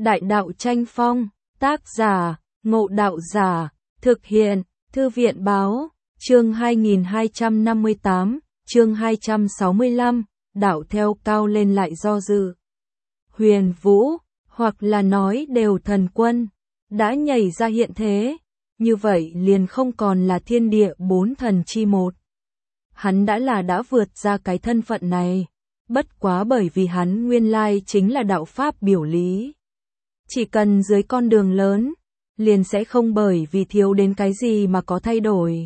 Đại đạo tranh phong, tác giả, Ngộ Đạo Giả, thực hiện, Thư viện báo, chương 2258, chương 265, đạo theo cao lên lại do dự. Huyền Vũ, hoặc là nói đều thần quân, đã nhảy ra hiện thế, như vậy liền không còn là thiên địa bốn thần chi một. Hắn đã vượt ra cái thân phận này, bất quá bởi vì hắn nguyên lai chính là đạo pháp biểu lý. Chỉ cần dưới con đường lớn, liền sẽ không bởi vì thiếu đến cái gì mà có thay đổi.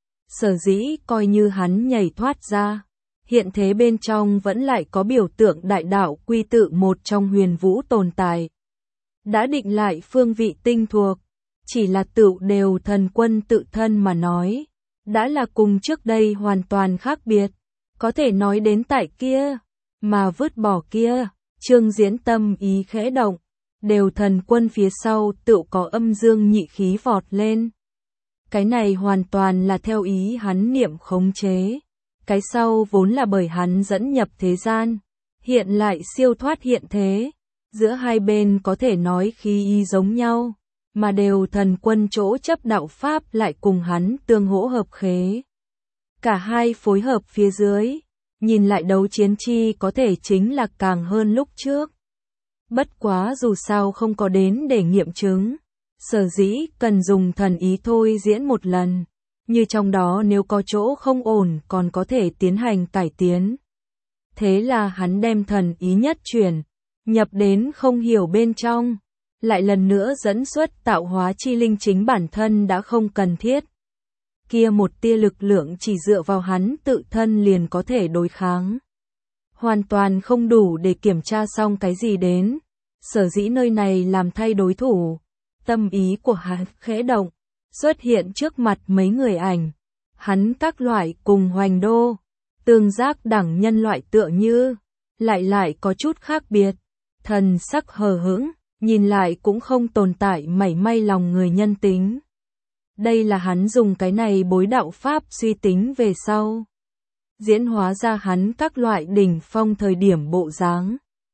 Sở dĩ coi như hắn nhảy thoát ra, hiện thế bên trong vẫn lại có biểu tượng đại đạo quy tự một trong huyền vũ tồn tại. Đã định lại phương vị tinh thuộc, chỉ là tựu đều thần quân tự thân mà nói, đã là cùng trước đây hoàn toàn khác biệt, có thể nói đến tại kia, mà vứt bỏ kia, Trương Diễn tâm ý khẽ động, đều thần quân phía sau tựu có âm dương nhị khí vọt lên. Cái này hoàn toàn là theo ý hắn niệm khống chế, cái sau vốn là bởi hắn dẫn nhập thế gian, hiện lại siêu thoát hiện thế, giữa hai bên có thể nói khí ý giống nhau, mà đều thần quân chỗ chấp đạo pháp lại cùng hắn tương hỗ hợp khế. Cả hai phối hợp phía dưới, nhìn lại đấu chiến chi có thể chính là càng hơn lúc trước. Bất quá dù sao không có đến để nghiệm chứng, sở dĩ cần dùng thần ý thôi diễn một lần, như trong đó nếu có chỗ không ổn còn có thể tiến hành cải tiến. Thế là hắn đem thần ý nhất chuyển, nhập đến không hiểu bên trong, lại lần nữa dẫn xuất tạo hóa chi linh chính bản thân đã không cần thiết. Kia một tia lực lượng chỉ dựa vào hắn tự thân liền có thể đối kháng. Hoàn toàn không đủ để kiểm tra xong cái gì đến, sở dĩ nơi này làm thay đối thủ. Tâm ý của hắn khẽ động, xuất hiện trước mặt mấy người ảnh. Hắn các loại cùng hoành đô, tương giác đẳng nhân loại tựa như, lại có chút khác biệt. Thần sắc hờ hững, nhìn lại cũng không tồn tại mảy may lòng người nhân tính. Đây là hắn dùng cái này bối đạo pháp suy tính về sau, diễn hóa ra hắn các loại đỉnh phong thời điểm bộ dáng.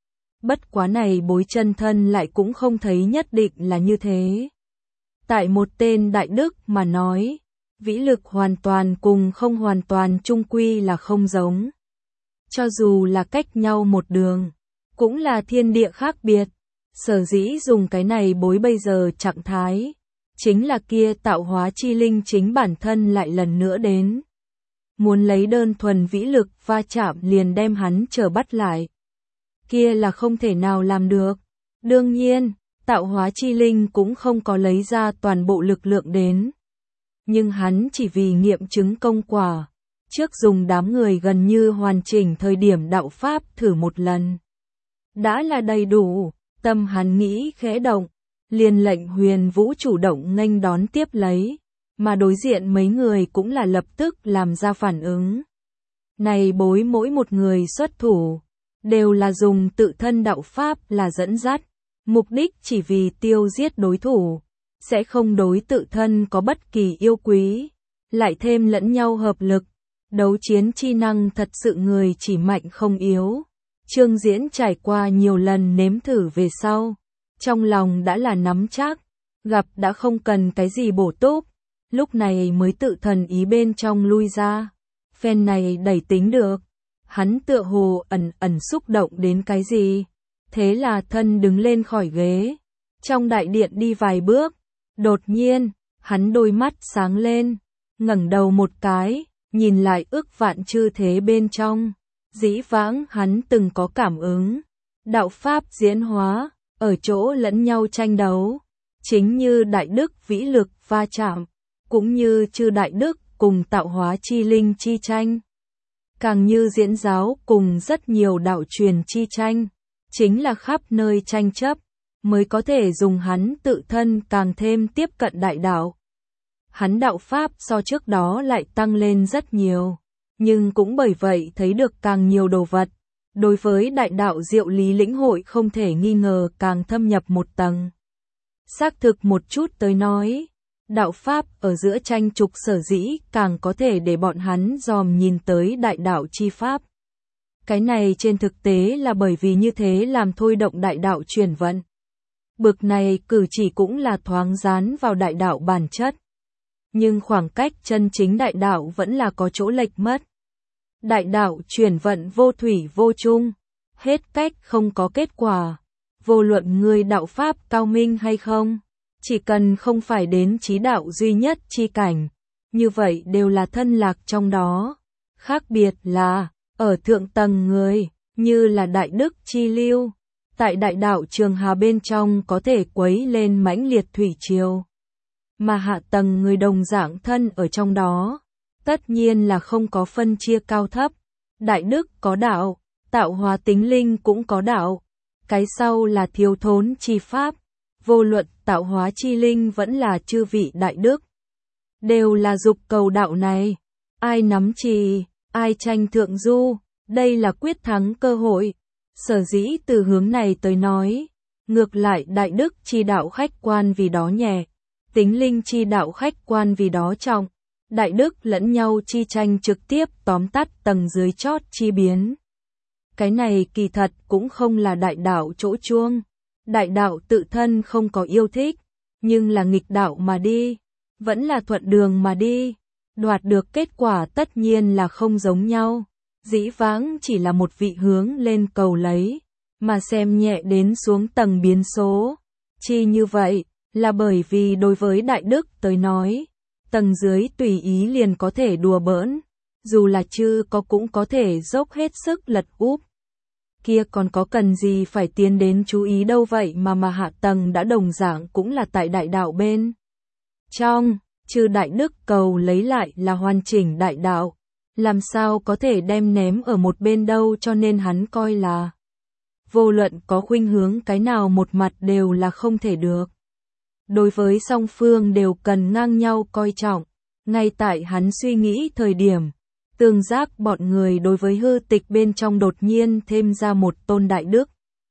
Bất quá này bối chân thân lại cũng không thấy nhất định là như thế. Tại một tên đại đức mà nói, vĩ lực hoàn toàn cùng không hoàn toàn chung quy là không giống. Cho dù là cách nhau một đường, cũng là thiên địa khác biệt. Sở dĩ dùng cái này bối bây giờ trạng thái, chính là kia tạo hóa chi linh chính bản thân lại lần nữa đến. Muốn lấy đơn thuần vĩ lực va chạm liền đem hắn trở bắt lại. Kia là không thể nào làm được. Đương nhiên, tạo hóa chi linh cũng không có lấy ra toàn bộ lực lượng đến. Nhưng hắn chỉ vì nghiệm chứng công quả, trước dùng đám người gần như hoàn chỉnh thời điểm đạo pháp thử một lần. Đã là đầy đủ, tâm hắn nghĩ khẽ động, liền lệnh Huyền Vũ chủ động nghênh đón tiếp lấy, mà đối diện mấy người cũng là lập tức làm ra phản ứng. Này bối mỗi một người xuất thủ, đều là dùng tự thân đạo pháp là dẫn dắt, mục đích chỉ vì tiêu giết đối thủ, sẽ không đối tự thân có bất kỳ yêu quý, lại thêm lẫn nhau hợp lực, đấu chiến chi năng thật sự người chỉ mạnh không yếu. Trương Diễn trải qua nhiều lần nếm thử về sau, trong lòng đã là nắm chắc, gặp đã không cần cái gì bổ túc, lúc này mới tự thần ý bên trong lui ra, phen này đẩy tính được. Hắn tựa hồ ẩn xúc động đến cái gì, thế là thân đứng lên khỏi ghế, trong đại điện đi vài bước, đột nhiên, hắn đôi mắt sáng lên, ngẩng đầu một cái, nhìn lại ức vạn chư thế bên trong, dĩ vãng hắn từng có cảm ứng, đạo pháp diễn hóa, ở chỗ lẫn nhau tranh đấu, chính như đại đức vĩ lực va chạm, cũng như chư đại đức cùng tạo hóa chi linh chi tranh. Càng như diễn giáo cùng rất nhiều đạo truyền chi tranh, chính là khắp nơi tranh chấp, mới có thể dùng hắn tự thân càng thêm tiếp cận đại đạo. Hắn đạo pháp so trước đó lại tăng lên rất nhiều, nhưng cũng bởi vậy thấy được càng nhiều đồ vật. Đối với đại đạo diệu lý lĩnh hội không thể nghi ngờ càng thâm nhập một tầng. Xác thực một chút tới nói, đạo pháp ở giữa tranh trục sở dĩ càng có thể để bọn hắn dòm nhìn tới đại đạo chi pháp. Cái này trên thực tế là bởi vì như thế làm thôi động đại đạo chuyển vận. Bực này cử chỉ cũng là thoáng dán vào đại đạo bản chất. Nhưng khoảng cách chân chính đại đạo vẫn là có chỗ lệch mất. Đại đạo chuyển vận vô thủy vô chung, hết cách không có kết quả. Vô luận người đạo pháp cao minh hay không, chỉ cần không phải đến chí đạo duy nhất chi cảnh, như vậy đều là thân lạc trong đó. Khác biệt là, ở thượng tầng người, như là đại đức chi lưu, tại đại đạo trường hà bên trong có thể quấy lên mãnh liệt thủy triều. Mà hạ tầng người đồng dạng thân ở trong đó, tất nhiên là không có phân chia cao thấp. Đại đức có đạo, tạo hóa tính linh cũng có đạo. Cái sau là thiếu thốn chi pháp, vô luận tạo hóa chi linh vẫn là chư vị đại đức. Đều là dục cầu đạo này, ai nắm trì, ai tranh thượng du, đây là quyết thắng cơ hội. Sở dĩ từ hướng này tới nói, ngược lại đại đức chi đạo khách quan vì đó nhẹ, tính linh chi đạo khách quan vì đó trọng. Đại đức lẫn nhau chi tranh trực tiếp tóm tắt tầng dưới chót chi biến. Cái này kỳ thật cũng không là đại đạo chỗ chuông. Đại đạo tự thân không có yêu thích, nhưng là nghịch đạo mà đi, vẫn là thuận đường mà đi. Đoạt được kết quả tất nhiên là không giống nhau. Dĩ vãng chỉ là một vị hướng lên cầu lấy, mà xem nhẹ đến xuống tầng biến số. Chi như vậy, là bởi vì đối với đại đức tới nói, tầng dưới tùy ý liền có thể đùa bỡn, dù là chư có cũng có thể dốc hết sức lật úp. Kia còn có cần gì phải tiến đến chú ý đâu vậy mà hạ tầng đã đồng dạng cũng là tại đại đạo bên trong, chư đại đức cầu lấy lại là hoàn chỉnh đại đạo, làm sao có thể đem ném ở một bên đâu, cho nên hắn coi là vô luận có khuynh hướng cái nào một mặt đều là không thể được. Đối với song phương đều cần ngang nhau coi trọng. Ngay tại hắn suy nghĩ thời điểm, tương giác bọn người đối với hư tịch bên trong đột nhiên thêm ra một tôn đại đức.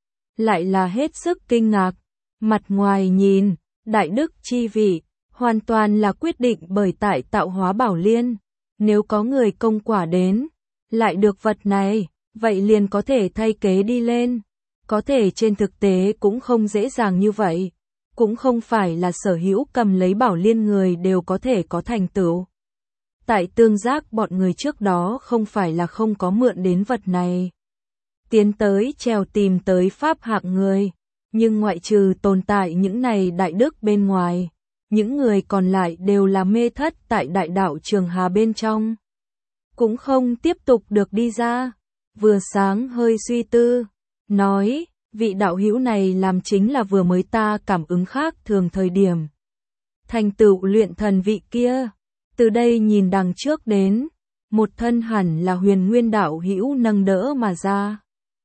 Lại là hết sức kinh ngạc, mặt ngoài nhìn, đại đức chi vị, hoàn toàn là quyết định bởi tại tạo hóa bảo liên. Nếu có người công quả đến, lại được vật này, vậy liền có thể thay kế đi lên. Có thể trên thực tế cũng không dễ dàng như vậy. Cũng không phải là sở hữu cầm lấy bảo liên người đều có thể có thành tựu. Tại tương giác bọn người trước đó không phải là không có mượn đến vật này. Tiến tới trèo tìm tới pháp hạng người, nhưng ngoại trừ tồn tại những này đại đức bên ngoài, những người còn lại đều là mê thất tại đại đạo trường hà bên trong. Cũng không tiếp tục được đi ra. Vừa sáng hơi suy tư, nói, vị đạo hữu này làm chính là vừa mới ta cảm ứng khác thường thời điểm. Thành tựu luyện thần vị kia, từ đây nhìn đằng trước đến, một thân hẳn là huyền nguyên đạo hữu nâng đỡ mà ra.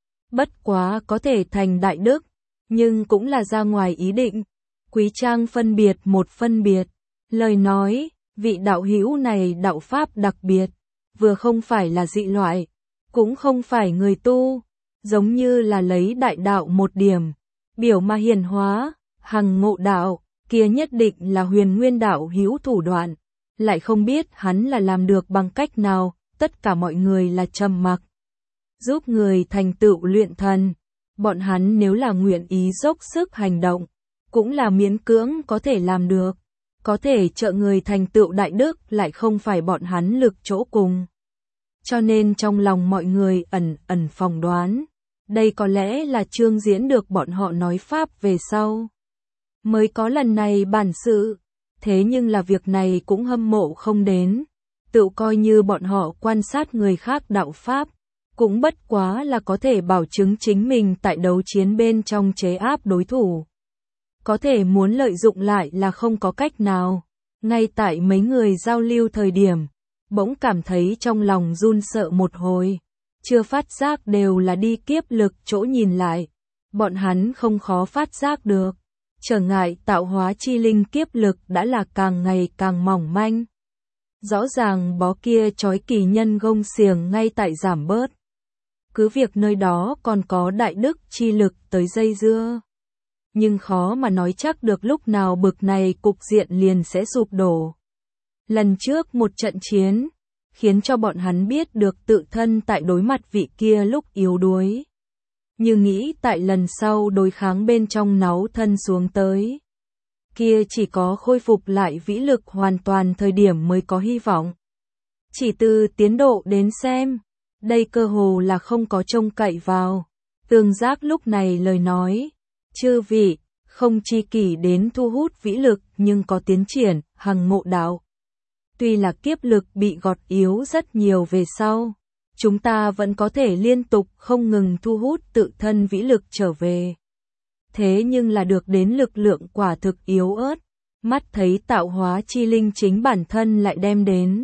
Bất quá có thể thành đại đức, nhưng cũng là ra ngoài ý định. Quý trang phân biệt một phân biệt, lời nói, vị đạo hữu này đạo pháp đặc biệt, vừa không phải là dị loại, cũng không phải người tu, giống như là lấy đại đạo một điểm, biểu mà hiển hóa, hằng ngộ đạo, kia nhất định là huyền nguyên đạo hữu thủ đoạn, lại không biết hắn là làm được bằng cách nào, tất cả mọi người là trầm mặc. Giúp người thành tựu luyện thần, bọn hắn nếu là nguyện ý dốc sức hành động, cũng là miễn cưỡng có thể làm được, có thể trợ người thành tựu đại đức lại không phải bọn hắn lực chỗ cùng. Cho nên trong lòng mọi người ẩn phỏng đoán, đây có lẽ là chương diễn được bọn họ nói pháp về sau. Mới có lần này bản sự, thế nhưng là việc này cũng hâm mộ không đến, tự coi như bọn họ quan sát người khác đạo pháp, cũng bất quá là có thể bảo chứng chính mình tại đấu chiến bên trong chế áp đối thủ. Có thể muốn lợi dụng lại là không có cách nào. Ngay tại mấy người giao lưu thời điểm, bỗng cảm thấy trong lòng run sợ một hồi. Chưa phát giác đều là đi kiếp lực chỗ nhìn lại. Bọn hắn không khó phát giác được. Trở ngại tạo hóa chi linh kiếp lực đã là càng ngày càng mỏng manh. Rõ ràng bó kia trói kỳ nhân gông xiềng ngay tại giảm bớt. Cứ việc nơi đó còn có đại đức chi lực tới dây dưa. Nhưng khó mà nói chắc được lúc nào bực này cục diện liền sẽ sụp đổ. Lần trước một trận chiến, khiến cho bọn hắn biết được tự thân tại đối mặt vị kia lúc yếu đuối. như nghĩ tại lần sau đối kháng bên trong náu thân xuống tới. Kia chỉ có khôi phục lại vĩ lực hoàn toàn thời điểm mới có hy vọng. Chỉ từ tiến độ đến xem, đây cơ hồ là không có trông cậy vào. Tương Giác lúc này lời nói, chư vị, không chi kỷ đến thu hút vĩ lực nhưng có tiến triển, hằng ngộ đạo. Tuy là kiếp lực bị gọt yếu rất nhiều về sau, chúng ta vẫn có thể liên tục không ngừng thu hút tự thân vĩ lực trở về. Thế nhưng là được đến lực lượng quả thực yếu ớt, mắt thấy tạo hóa chi linh chính bản thân lại đem đến.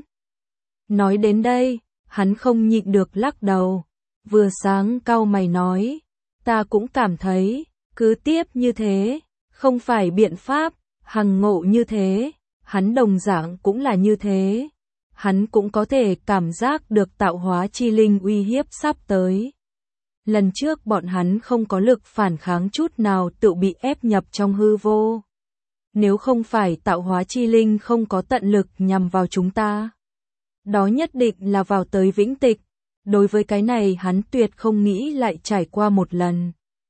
Nói đến đây, hắn không nhịn được lắc đầu, vừa sáng cau mày nói, ta cũng cảm thấy, cứ tiếp như thế, không phải biện pháp, hằng ngộ như thế, hắn đồng dạng cũng là như thế. Hắn cũng có thể cảm giác được tạo hóa chi linh uy hiếp sắp tới. Lần trước bọn hắn không có lực phản kháng chút nào tự bị ép nhập trong hư vô. Nếu không phải tạo hóa chi linh không có tận lực nhằm vào chúng ta, đó nhất định là vào tới vĩnh tịch. Đối với cái này hắn tuyệt không nghĩ lại trải qua một lần.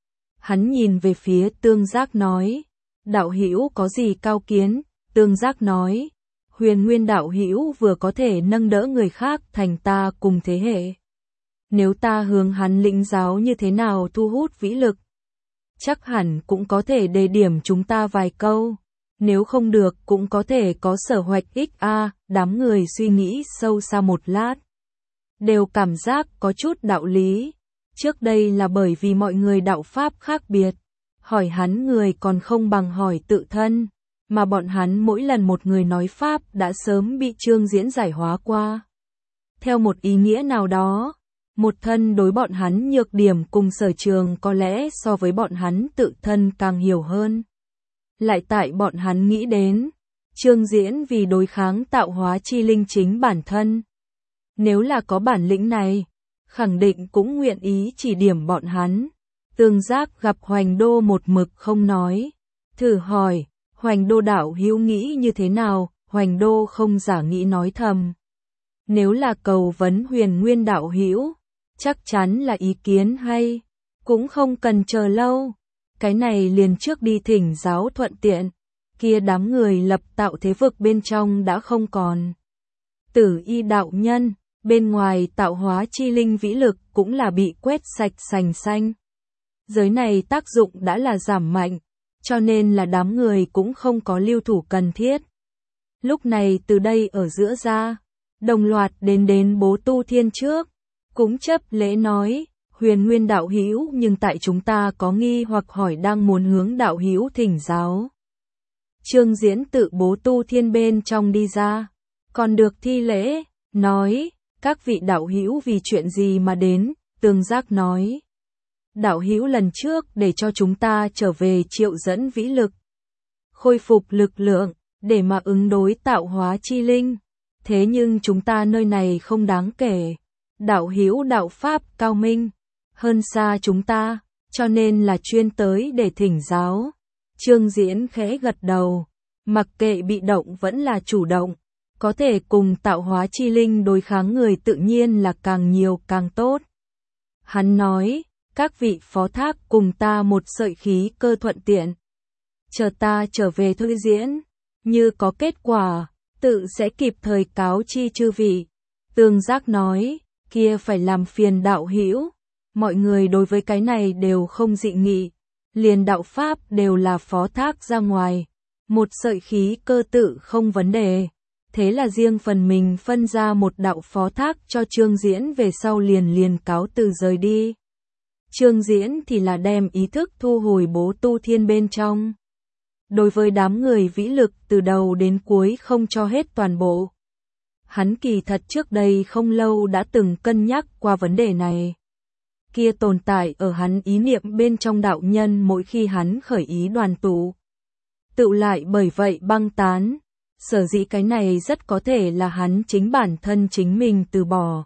Hắn nhìn về phía Tương Giác nói, đạo hữu có gì cao kiến? Tương Giác nói, Huyền Nguyên đạo hữu vừa có thể nâng đỡ người khác thành ta cùng thế hệ. Nếu ta hướng hắn lĩnh giáo như thế nào thu hút vĩ lực, chắc hẳn cũng có thể đề điểm chúng ta vài câu. Nếu không được cũng có thể có sở hoạch ích a. Đám người suy nghĩ sâu xa một lát, đều cảm giác có chút đạo lý. Trước đây là bởi vì mọi người đạo pháp khác biệt, hỏi hắn người còn không bằng hỏi tự thân, mà bọn hắn mỗi lần một người nói pháp đã sớm bị Trương Diễn giải hóa qua. Theo một ý nghĩa nào đó, một thân đối bọn hắn nhược điểm cùng sở trường có lẽ so với bọn hắn tự thân càng hiểu hơn. Lại tại bọn hắn nghĩ đến, Trương Diễn vì đối kháng tạo hóa chi linh chính bản thân. Nếu là có bản lĩnh này, khẳng định cũng nguyện ý chỉ điểm bọn hắn. Tương Giác gặp Hoành Đô một mực không nói, thử hỏi, Hoành Đô đạo hữu nghĩ như thế nào? Hoành Đô không giả nghĩ nói thầm. Nếu là cầu vấn Huyền Nguyên đạo hữu, chắc chắn là ý kiến hay, cũng không cần chờ lâu. Cái này liền trước đi thỉnh giáo thuận tiện, kia đám người lập tạo thế vực bên trong đã không còn. Tử Y đạo nhân, bên ngoài tạo hóa chi linh vĩ lực cũng là bị quét sạch sành xanh. Giới này tác dụng đã là giảm mạnh, cho nên là đám người cũng không có lưu thủ cần thiết. Lúc này từ đây ở giữa ra, đồng loạt đến Bố Tu Thiên trước, cũng chấp lễ nói, Huyền Nguyên đạo hữu nhưng tại chúng ta có nghi hoặc hỏi đang muốn hướng đạo hữu thỉnh giáo. Trương Diễn tự Bố Tu Thiên bên trong đi ra, còn được thi lễ, nói, các vị đạo hữu vì chuyện gì mà đến? Tương Giác nói, đạo hữu lần trước để cho chúng ta trở về triệu dẫn vĩ lực, khôi phục lực lượng, để mà ứng đối tạo hóa chi linh. Thế nhưng chúng ta nơi này không đáng kể, đạo hữu đạo pháp cao minh, hơn xa chúng ta, cho nên là chuyên tới để thỉnh giáo. Trương Diễn khẽ gật đầu, mặc kệ bị động vẫn là chủ động, có thể cùng tạo hóa chi linh đối kháng người tự nhiên là càng nhiều càng tốt. Hắn nói, các vị phó thác cùng ta một sợi khí cơ thuận tiện. Chờ ta trở về thư diễn, như có kết quả, tự sẽ kịp thời cáo chi chư vị. Tương Giác nói, kia phải làm phiền đạo hữu. Mọi người đối với cái này đều không dị nghị, liền đạo pháp đều là phó thác ra ngoài. Một sợi khí cơ tự không vấn đề. Thế là riêng phần mình phân ra một đạo phó thác cho Trương Diễn về sau liền cáo từ rời đi. Trương Diễn thì là đem ý thức thu hồi Bố Tu Thiên bên trong. Đối với đám người vĩ lực từ đầu đến cuối không cho hết toàn bộ. Hắn kỳ thật trước đây không lâu đã từng cân nhắc qua vấn đề này. Kia tồn tại ở hắn ý niệm bên trong đạo nhân mỗi khi hắn khởi ý đoàn tụ. Tự lại bởi vậy băng tán. Sở dĩ cái này rất có thể là hắn chính bản thân chính mình từ bỏ.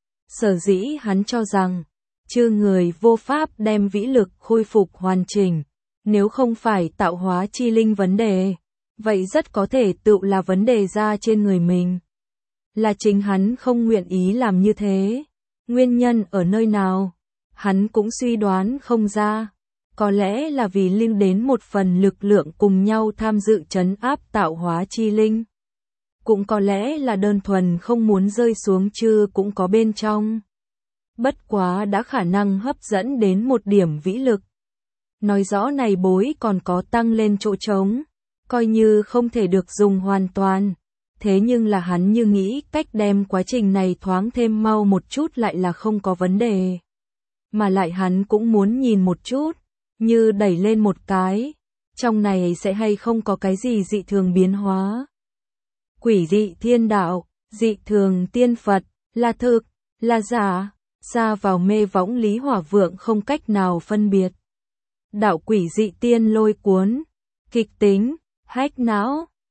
Sở dĩ hắn cho rằng, chư người vô pháp đem vĩ lực khôi phục hoàn chỉnh, nếu không phải tạo hóa chi linh vấn đề, vậy rất có thể tự là vấn đề ra trên người mình. Là chính hắn không nguyện ý làm như thế. Nguyên nhân ở nơi nào? hắn cũng suy đoán không ra. Có lẽ là vì lưu đến một phần lực lượng cùng nhau tham dự trấn áp tạo hóa chi linh. Cũng có lẽ là đơn thuần không muốn rơi xuống chứ cũng có bên trong. Bất quá đã khả năng hấp dẫn đến một điểm vĩ lực. Nói rõ này bối còn có tăng lên chỗ trống, coi như không thể được dùng hoàn toàn. Thế nhưng là hắn như nghĩ cách đem quá trình này thoáng thêm mau một chút lại là không có vấn đề. Mà lại hắn cũng muốn nhìn một chút, như đẩy lên một cái, trong này sẽ hay không có cái gì dị thường biến hóa. Quỷ dị thiên đạo, dị thường tiên Phật, là thực, là giả, ra vào mê võng Lý Hỏa Vượng không cách nào phân biệt. Đạo quỷ dị tiên lôi cuốn, kịch tính, hách não,